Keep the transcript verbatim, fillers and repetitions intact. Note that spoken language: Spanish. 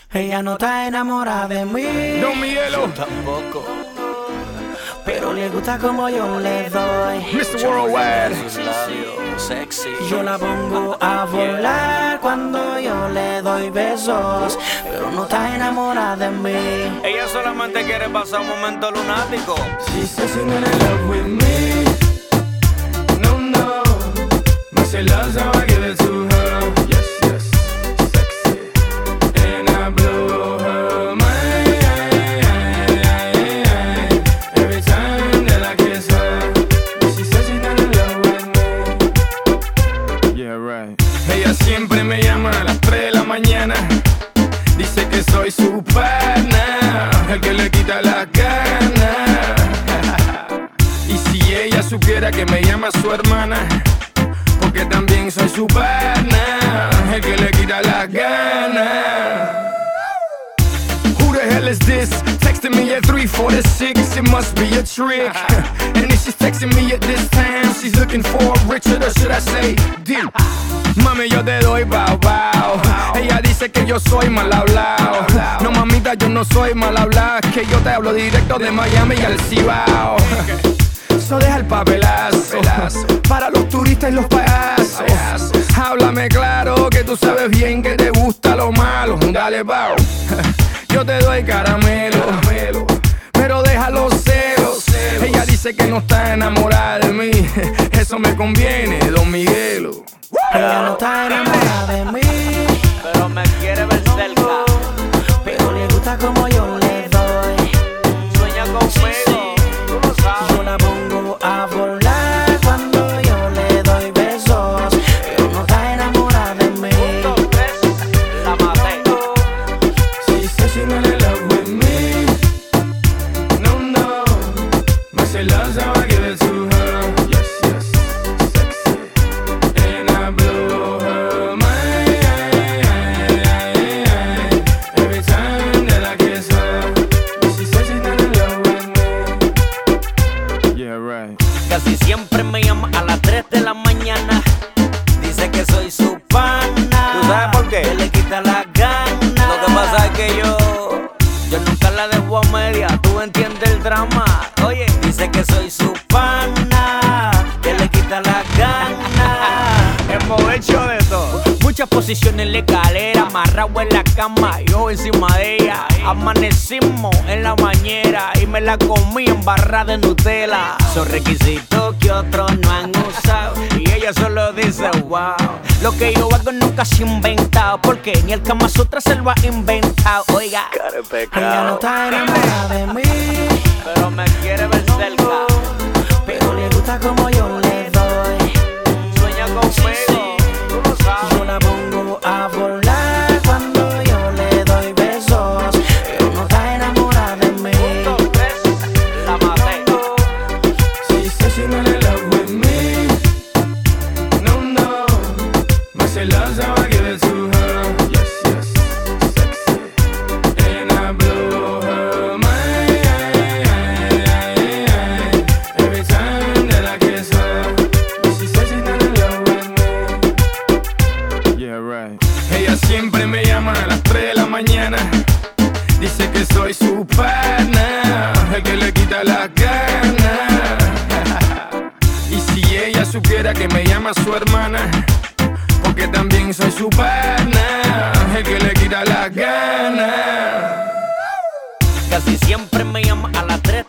Ella no está enamorada de mí. Don Miguelo. Tampoco. Pero le gusta como yo le doy. mister Worldwide. Sus labios sexy. Yo la pongo a volar cuando yo le doy besos. Pero no está enamorada de mí. Ella solamente quiere pasar un momento lunático. She says she's not in love with me. No, no. But she loves how I give it to her. Yes, yes. Sexy. And I blow her mind. Every time that I kiss her. But she says she's not in love with me. Yeah, right. Ella siempre me llama a las tres de la mañana. Dice que soy su pana, el que le quita las ganas. Y si ella supiera que me llama su hermana, porque también soy su pana, el que le quita las ganas. Who the hell is this? Texting me at three forty-six, it must be a trick. And if she's texting me at this time, she's looking for a Richard, or should I say, Dick? Mami, yo te doy bao bao. Ella dice que yo soy mal hablado. No, mamita, yo no soy mal hablado. Es que yo te hablo directo de Miami y al Cibao. Eso deja el papelazo para los turistas y los payasos. Háblame claro que tú sabes bien que te gusta lo malo. Dale, bao. Yo te doy caramelo, pero deja los celos. Ella dice que no está enamorada de mí. Eso me conviene, Don Miguelo. Ella no está enamorada de mí. Pero me quiere ver cerca. Pero le gusta como yo le doy. Sueña conmigo, tú lo sabes. Yo la pongo a volar cuando yo le doy besos. Pero no está enamorada de mí. Punto tres, la maté. She says she's not in love with me. No, no. But she loves how I give it to her. Yes, yes. Sexy. And I blow her mind. Every time that I kiss her. She says she's not in love with me. Yeah, right. Casi siempre me llama a las tres de la mañana. Dice que soy su pana. ¿Tú sabes por qué? Que le quita las ganas. Lo que pasa es que yo, yo nunca la dejo a media. Tú entiendes el drama. Oye, dice que soy su pana. Que le quita las ganas. Hemos hecho de todo. Muchas posiciones en la escalera, amarrado en la cama, yo encima de ella. Amanecimos en la bañera y me la comí en barra de Nutella. Son requisitos que otros no han usado y ella solo dice wow. Lo que yo hago nunca se ha inventado, porque ni el Kama Sutra se lo ha inventado. Oiga, cara de Ella no está enamorada de mí. pero me quiere ver cerca. Pero le gusta como yo le doy. Sueña conmigo, tú lo sabes. Yo la pongo a volar cuando yo le doy besos. Pero no está enamorada de mí. Punto tres, la maté. She says she's not in love with me. No, no. But she loves how I give it to her. Yes, yes. Sexy. And I blow her mind. Every time that I kiss her. She says she's not in love with me. Yeah, right. Ella siempre me llama a las tres de la mañana. Dice que soy su pana, el que le quita las ganas. Y si ella supiera que me llama su hermana, porque también soy su pana, el que le quita las ganas. Casi siempre me llama a las tres